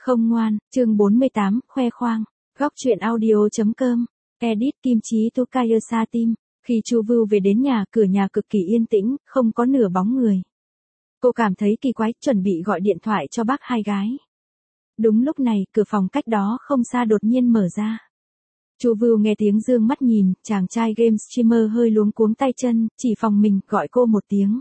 Không ngoan, chương 48, khoe khoang. Góc truyện audio.com. Edit Kim Chí Tokayasa Team. Khi Chu Vưu về đến nhà, cửa nhà cực kỳ yên tĩnh, không có nửa bóng người. Cô cảm thấy kỳ quái, chuẩn bị gọi điện thoại cho bác hai gái. Đúng lúc này, cửa phòng cách đó không xa đột nhiên mở ra. Chu Vưu nghe tiếng dương mắt nhìn, chàng trai game streamer hơi luống cuống tay chân, chỉ phòng mình, gọi cô một tiếng.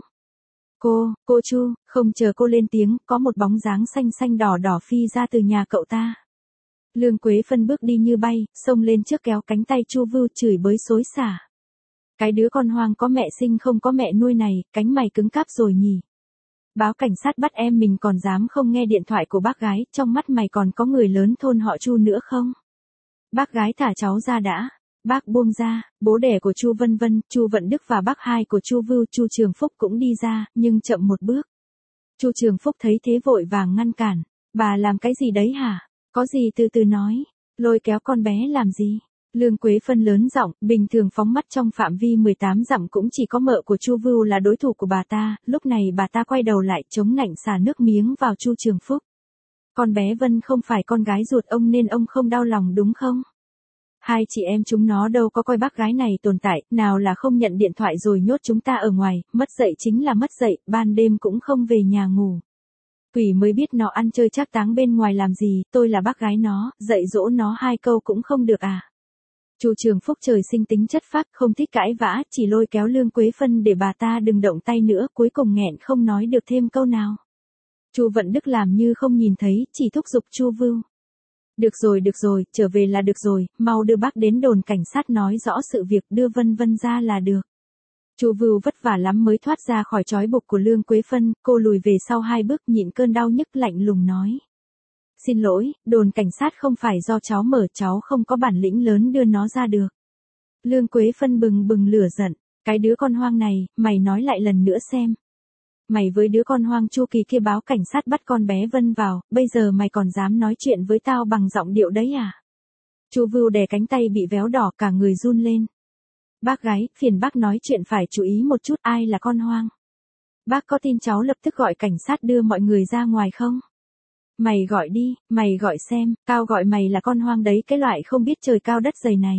Cô Chu, không chờ cô lên tiếng, có một bóng dáng xanh xanh đỏ đỏ phi ra từ nhà cậu ta. Lương Quế Phân bước đi như bay, xông lên trước kéo cánh tay Chu Vưu chửi bới xối xả. Cái đứa con hoang có mẹ sinh không có mẹ nuôi này, cánh mày cứng cáp rồi nhỉ. Báo cảnh sát bắt em mình còn dám không nghe điện thoại của bác gái, trong mắt mày còn có người lớn thôn họ Chu nữa không? Bác gái thả cháu ra đã. Bác buông ra, bố đẻ của Chu Vân Vân, Chu Vận Đức và bác hai của Chu Vưu, Chu Trường Phúc cũng đi ra, nhưng chậm một bước. Chu Trường Phúc thấy thế vội vàng ngăn cản. Bà làm cái gì đấy hả? Có gì từ từ nói. Lôi kéo con bé làm gì? Lương Quế Phân lớn giọng, bình thường phóng mắt trong phạm vi 18 dặm cũng chỉ có mợ của Chu Vưu là đối thủ của bà ta. Lúc này bà ta quay đầu lại chống nạnh xả nước miếng vào Chu Trường Phúc. Con bé Vân không phải con gái ruột ông nên ông không đau lòng đúng không? Hai chị em chúng nó đâu có coi bác gái này tồn tại, nào là không nhận điện thoại rồi nhốt chúng ta ở ngoài, mất dậy chính là mất dậy, ban đêm cũng không về nhà ngủ. Quỷ mới biết nó ăn chơi trác táng bên ngoài làm gì, tôi là bác gái nó, dạy dỗ nó hai câu cũng không được à. Chu Trường Phúc trời sinh tính chất phác, không thích cãi vã, chỉ lôi kéo Lương Quế Phân để bà ta đừng động tay nữa, cuối cùng nghẹn không nói được thêm câu nào. Chu Vận Đức làm như không nhìn thấy, chỉ thúc giục Chu Vưu. Được rồi, trở về là được rồi, mau đưa bác đến đồn cảnh sát nói rõ sự việc, đưa Vân Vân ra là được. Chu Vưu vất vả lắm mới thoát ra khỏi trói buộc của Lương Quế Phân, cô lùi về sau hai bước nhịn cơn đau nhức lạnh lùng nói. Xin lỗi, đồn cảnh sát không phải do cháu mở, cháu không có bản lĩnh lớn đưa nó ra được. Lương Quế Phân bừng bừng lửa giận, cái đứa con hoang này, mày nói lại lần nữa xem. Mày với đứa con hoang Chu Kỳ kia báo cảnh sát bắt con bé Vân vào, bây giờ mày còn dám nói chuyện với tao bằng giọng điệu đấy à? Chu Vưu đè cánh tay bị véo đỏ cả người run lên. Bác gái, phiền bác nói chuyện phải chú ý một chút, ai là con hoang? Bác có tin cháu lập tức gọi cảnh sát đưa mọi người ra ngoài không? Mày gọi đi, mày gọi xem, tao gọi mày là con hoang đấy, cái loại không biết trời cao đất dày này.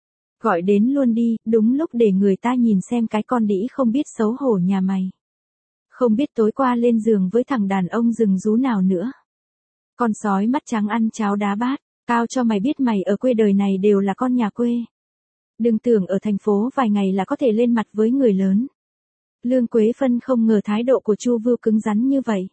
Gọi đến luôn đi, đúng lúc để người ta nhìn xem cái con đĩ không biết xấu hổ nhà mày. Không biết tối qua lên giường với thằng đàn ông rừng rú nào nữa. Con sói mắt trắng ăn cháo đá bát, tao cho mày biết mày ở quê đời này đều là con nhà quê. Đừng tưởng ở thành phố vài ngày là có thể lên mặt với người lớn. Lương Quế Phân không ngờ thái độ của Chu Vưu cứng rắn như vậy.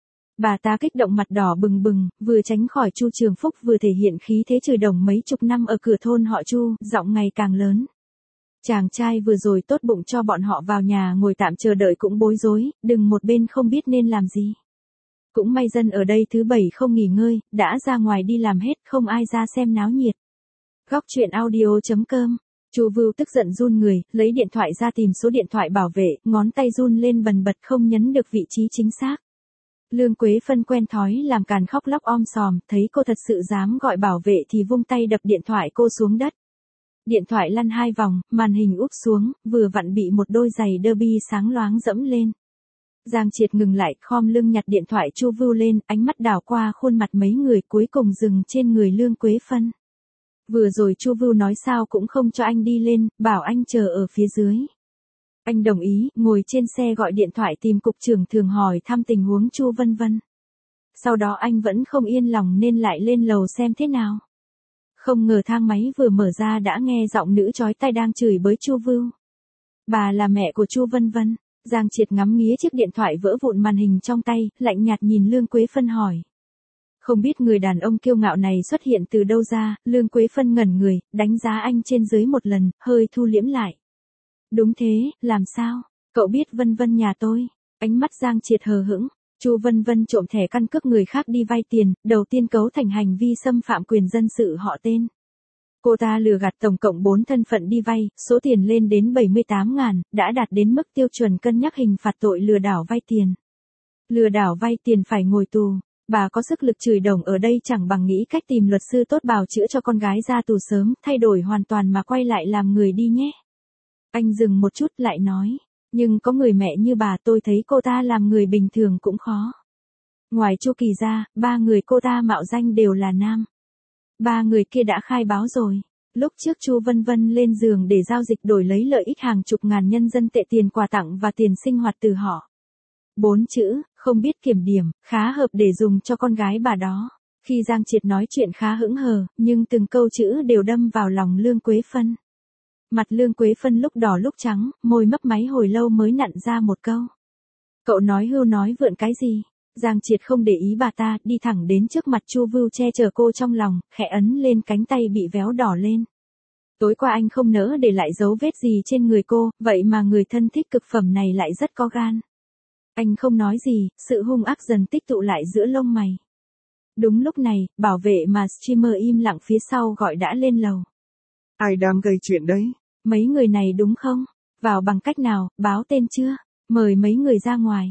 Bà ta kích động mặt đỏ bừng bừng, vừa tránh khỏi Chu Trường Phúc vừa thể hiện khí thế chửi đồng mấy chục năm ở cửa thôn họ Chu, giọng ngày càng lớn. Chàng trai vừa rồi tốt bụng cho bọn họ vào nhà ngồi tạm chờ đợi cũng bối rối, đừng một bên không biết nên làm gì. Cũng may dân ở đây thứ bảy không nghỉ ngơi, đã ra ngoài đi làm hết, không ai ra xem náo nhiệt. Góc truyện audio.com. Chu Vưu tức giận run người, lấy điện thoại ra tìm số điện thoại bảo vệ, ngón tay run lên bần bật không nhấn được vị trí chính xác. Lương Quế Phân quen thói làm càn khóc lóc om sòm, thấy cô thật sự dám gọi bảo vệ thì vung tay đập điện thoại cô xuống đất. Điện thoại lăn hai vòng, màn hình úp xuống, vừa vặn bị một đôi giày derby sáng loáng dẫm lên. Giang Triệt ngừng lại, khom lưng nhặt điện thoại Chu Vưu lên, ánh mắt đảo qua khuôn mặt mấy người cuối cùng dừng trên người Lương Quế Phân. Vừa rồi Chu Vưu nói sao cũng không cho anh đi lên, bảo anh chờ ở phía dưới. Anh đồng ý, ngồi trên xe gọi điện thoại tìm cục trưởng thường hỏi thăm tình huống Chu Vân Vân. Sau đó anh vẫn không yên lòng nên lại lên lầu xem thế nào. Không ngờ thang máy vừa mở ra đã nghe giọng nữ chói tai đang chửi bới Chu Vưu. Bà là mẹ của Chu Vân Vân. Giang Triệt ngắm nghía chiếc điện thoại vỡ vụn màn hình trong tay, lạnh nhạt nhìn Lương Quế Phân hỏi. Không biết người đàn ông kiêu ngạo này xuất hiện từ đâu ra, Lương Quế Phân ngẩn người, đánh giá anh trên dưới một lần, hơi thu liễm lại. Đúng thế, làm sao? Cậu biết Vân Vân nhà tôi. Ánh mắt Giang Triệt hờ hững. Chu Vân Vân trộm thẻ căn cước người khác đi vay tiền, đầu tiên cấu thành hành vi xâm phạm quyền dân sự họ tên. Cô ta lừa gạt tổng cộng 4 thân phận đi vay, số tiền lên đến 78.000, đã đạt đến mức tiêu chuẩn cân nhắc hình phạt tội lừa đảo vay tiền. Lừa đảo vay tiền phải ngồi tù. Bà có sức lực chửi đồng ở đây chẳng bằng nghĩ cách tìm luật sư tốt bào chữa cho con gái ra tù sớm, thay đổi hoàn toàn mà quay lại làm người đi nhé. Anh dừng một chút lại nói, nhưng có người mẹ như bà tôi thấy cô ta làm người bình thường cũng khó. Ngoài Chu Kỳ ra, 3 người cô ta mạo danh đều là nam. 3 người kia đã khai báo rồi. Lúc trước Chu Vân Vân lên giường để giao dịch đổi lấy lợi ích hàng chục ngàn nhân dân tệ tiền quà tặng và tiền sinh hoạt từ họ. 4 chữ, không biết kiểm điểm, khá hợp để dùng cho con gái bà đó. Khi Giang Triệt nói chuyện khá hững hờ, nhưng từng câu chữ đều đâm vào lòng Lương Quế Phân. Mặt Lương Quế Phân lúc đỏ lúc trắng, môi mấp máy hồi lâu mới nặn ra một câu. Cậu nói hưu nói vượn cái gì? Giang Triệt không để ý bà ta, đi thẳng đến trước mặt Chu Vưu che chở cô trong lòng, khẽ ấn lên cánh tay bị véo đỏ lên. Tối qua anh không nỡ để lại dấu vết gì trên người cô, vậy mà người thân thích cực phẩm này lại rất có gan. Anh không nói gì, sự hung ác dần tích tụ lại giữa lông mày. Đúng lúc này, bảo vệ mà streamer im lặng phía sau gọi đã lên lầu. Ai đang gây chuyện đấy? Mấy người này đúng không? Vào bằng cách nào, báo tên chưa? Mời mấy người ra ngoài.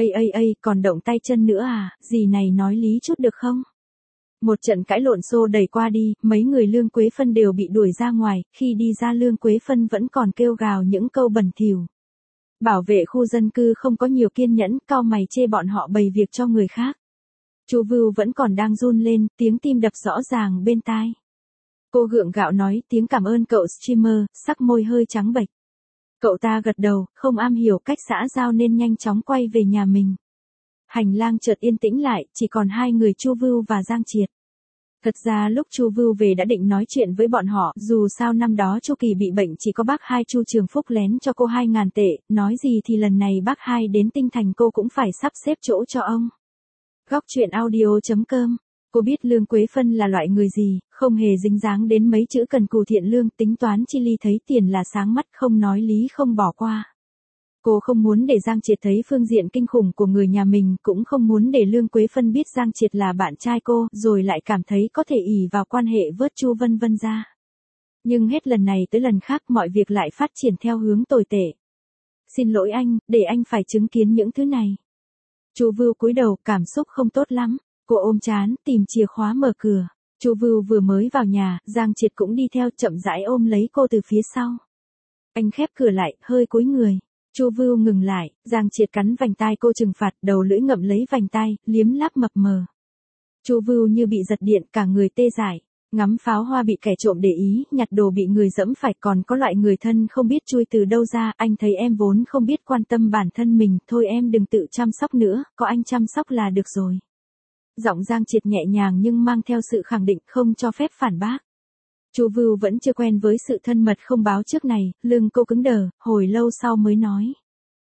Còn động tay chân nữa à, gì này nói lý chút được không? Một trận cãi lộn xô đẩy qua đi, mấy người Lương Quế Phân đều bị đuổi ra ngoài, khi đi ra Lương Quế Phân vẫn còn kêu gào những câu bẩn thỉu. Bảo vệ khu dân cư không có nhiều kiên nhẫn, cau mày chê bọn họ bày việc cho người khác. Chu Vưu vẫn còn đang run lên, tiếng tim đập rõ ràng bên tai. Cô gượng gạo nói tiếng cảm ơn cậu streamer, sắc môi hơi trắng bệch. Cậu ta gật đầu, không am hiểu cách xã giao nên nhanh chóng quay về nhà mình. Hành lang chợt yên tĩnh lại, chỉ còn 2 người Chu Vưu và Giang Triệt. Thật ra lúc Chu Vưu về đã định nói chuyện với bọn họ, dù sao năm đó Chu Kỳ bị bệnh chỉ có bác hai Chu Trường Phúc lén cho cô 2.000 tệ, nói gì thì lần này bác hai đến Tinh Thành cô cũng phải sắp xếp chỗ cho ông. Góc truyện audio.com. Cô biết Lương Quế Phân là loại người gì, không hề dính dáng đến mấy chữ cần cù thiện lương, tính toán chi ly, thấy tiền là sáng mắt, không nói lý không bỏ qua. Cô không muốn để Giang Triệt thấy phương diện kinh khủng của người nhà mình, cũng không muốn để Lương Quế Phân biết Giang Triệt là bạn trai cô, rồi lại cảm thấy có thể ỷ vào quan hệ vớt Chu Vân Vân ra. Nhưng hết lần này tới lần khác mọi việc lại phát triển theo hướng tồi tệ. Xin lỗi anh, để anh phải chứng kiến những thứ này. Chu Vưu cúi đầu, cảm xúc không tốt lắm. Cô ôm trán, tìm chìa khóa mở cửa. Chu Vưu vừa mới vào nhà, Giang Triệt cũng đi theo, chậm rãi ôm lấy cô từ phía sau. Anh khép cửa lại, hơi cúi người. Chu Vưu ngừng lại, Giang Triệt cắn vành tai cô trừng phạt, đầu lưỡi ngậm lấy vành tai, liếm láp mập mờ. Chu Vưu như bị giật điện, cả người tê dại. Ngắm pháo hoa bị kẻ trộm để ý, nhặt đồ bị người dẫm phải, còn có loại người thân không biết chui từ đâu ra. Anh thấy em vốn không biết quan tâm bản thân mình, thôi em đừng tự chăm sóc nữa, có anh chăm sóc là được rồi. Giọng Giang Triệt nhẹ nhàng nhưng mang theo sự khẳng định, không cho phép phản bác. Chu Vưu vẫn chưa quen với sự thân mật không báo trước này, lưng cô cứng đờ, hồi lâu sau mới nói.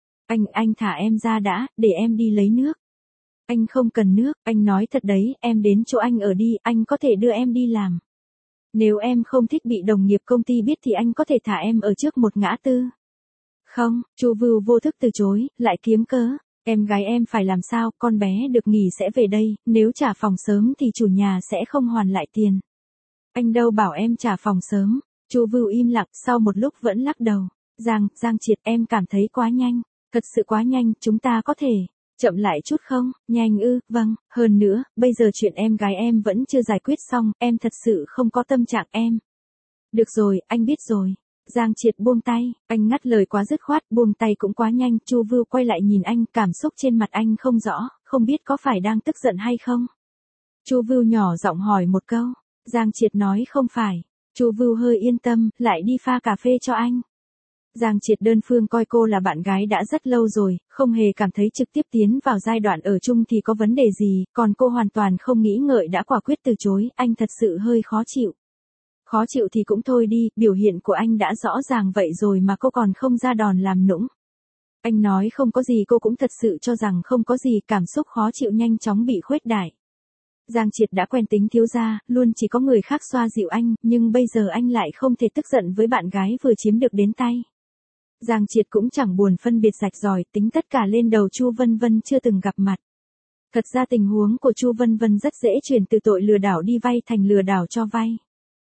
Anh thả em ra đã, để em đi lấy nước. Anh không cần nước, anh nói thật đấy, em đến chỗ anh ở đi, anh có thể đưa em đi làm. Nếu em không thích bị đồng nghiệp công ty biết thì anh có thể thả em ở trước một ngã tư. Không, Chu Vưu vô thức từ chối, lại kiếm cớ. Em gái em phải làm sao, con bé được nghỉ sẽ về đây, nếu trả phòng sớm thì chủ nhà sẽ không hoàn lại tiền. Anh đâu bảo em trả phòng sớm. Chu Vưu im lặng, sau một lúc vẫn lắc đầu. Giang Triệt, em cảm thấy quá nhanh. Thật sự quá nhanh, chúng ta có thể chậm lại chút không? Nhanh ư? Vâng, hơn nữa, bây giờ chuyện em gái em vẫn chưa giải quyết xong, em thật sự không có tâm trạng em. Được rồi, anh biết rồi. Giang Triệt buông tay, anh ngắt lời quá dứt khoát, buông tay cũng quá nhanh. Chu Vưu quay lại nhìn anh, cảm xúc trên mặt anh không rõ, không biết có phải đang tức giận hay không. Chu Vưu nhỏ giọng hỏi một câu. Giang Triệt nói không phải. Chu Vưu hơi yên tâm, lại đi pha cà phê cho anh. Giang Triệt đơn phương coi cô là bạn gái đã rất lâu rồi, không hề cảm thấy trực tiếp tiến vào giai đoạn ở chung thì có vấn đề gì, còn cô hoàn toàn không nghĩ ngợi đã quả quyết từ chối, anh thật sự hơi khó chịu. Khó chịu thì cũng thôi đi, biểu hiện của anh đã rõ ràng vậy rồi mà cô còn không ra đòn làm nũng. Anh nói không có gì cô cũng thật sự cho rằng không có gì, cảm xúc khó chịu nhanh chóng bị khuếch đại. Giang Triệt đã quen tính thiếu gia, luôn chỉ có người khác xoa dịu anh, nhưng bây giờ anh lại không thể tức giận với bạn gái vừa chiếm được đến tay. Giang Triệt cũng chẳng buồn phân biệt rạch ròi, tính tất cả lên đầu Chu Vân Vân chưa từng gặp mặt. Thật ra tình huống của Chu Vân Vân rất dễ chuyển từ tội lừa đảo đi vay thành lừa đảo cho vay.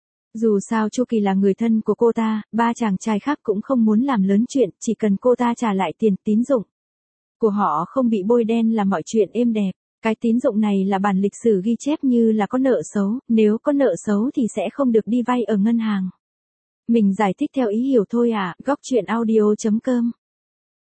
Dù sao Chu Kỳ là người thân của cô ta, 3 chàng trai khác cũng không muốn làm lớn chuyện, chỉ cần cô ta trả lại tiền tín dụng của họ không bị bôi đen là mọi chuyện êm đẹp. Cái tín dụng này là bản lịch sử ghi chép như là có nợ xấu, nếu có nợ xấu thì sẽ không được đi vay ở ngân hàng. Mình giải thích theo ý hiểu thôi à, góc truyện audio.com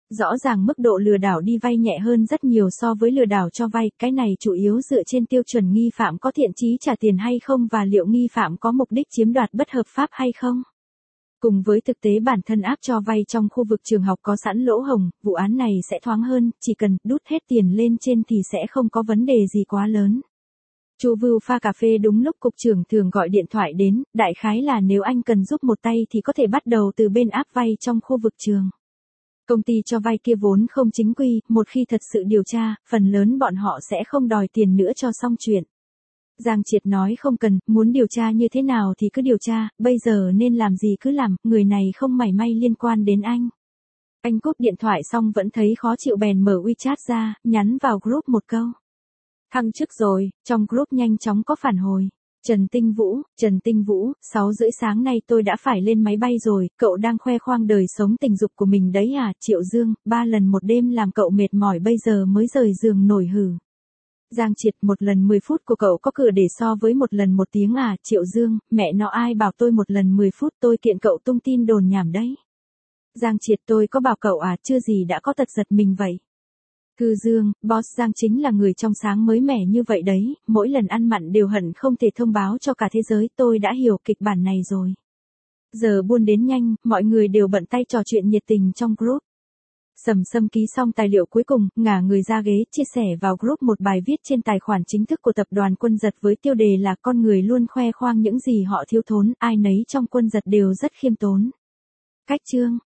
Rõ ràng mức độ lừa đảo đi vay nhẹ hơn rất nhiều so với lừa đảo cho vay, cái này chủ yếu dựa trên tiêu chuẩn nghi phạm có thiện chí trả tiền hay không và liệu nghi phạm có mục đích chiếm đoạt bất hợp pháp hay không. Cùng với thực tế bản thân app cho vay trong khu vực trường học có sẵn lỗ hổng, vụ án này sẽ thoáng hơn, chỉ cần đút hết tiền lên trên thì sẽ không có vấn đề gì quá lớn. Chu Vưu pha cà phê đúng lúc cục trưởng thường gọi điện thoại đến, đại khái là nếu anh cần giúp một tay thì có thể bắt đầu từ bên app vay trong khu vực trường. Công ty cho vay kia vốn không chính quy, một khi thật sự điều tra, phần lớn bọn họ sẽ không đòi tiền nữa cho xong chuyện. Giang Triệt nói không cần, muốn điều tra như thế nào thì cứ điều tra, bây giờ nên làm gì cứ làm, người này không mảy may liên quan đến anh. Anh cúp điện thoại xong vẫn thấy khó chịu bèn mở WeChat ra, nhắn vào group một câu. Thăng chức rồi, trong group nhanh chóng có phản hồi. Trần Tinh Vũ, 6 rưỡi sáng nay tôi đã phải lên máy bay rồi, cậu đang khoe khoang đời sống tình dục của mình đấy à, Triệu Dương, 3 lần một đêm làm cậu mệt mỏi bây giờ mới rời giường nổi hử. Giang Triệt, 1 lần 10 phút của cậu có cửa để so với 1 lần 1 tiếng à, Triệu Dương, mẹ nó ai bảo tôi 1 lần 10 phút tôi kiện cậu tung tin đồn nhảm đấy. Giang Triệt, tôi có bảo cậu à, chưa gì đã có tật giật mình vậy. Cư Dương, boss Giang chính là người trong sáng mới mẻ như vậy đấy, mỗi lần ăn mặn đều hận không thể thông báo cho cả thế giới, tôi đã hiểu kịch bản này rồi. Giờ buôn đến nhanh, mọi người đều bận tay trò chuyện nhiệt tình trong group. Sầm Sâm ký xong tài liệu cuối cùng, ngả người ra ghế, chia sẻ vào group một bài viết trên tài khoản chính thức của tập đoàn Quân Giật với tiêu đề là con người luôn khoe khoang những gì họ thiếu thốn, ai nấy trong Quân Giật đều rất khiêm tốn. Cách chương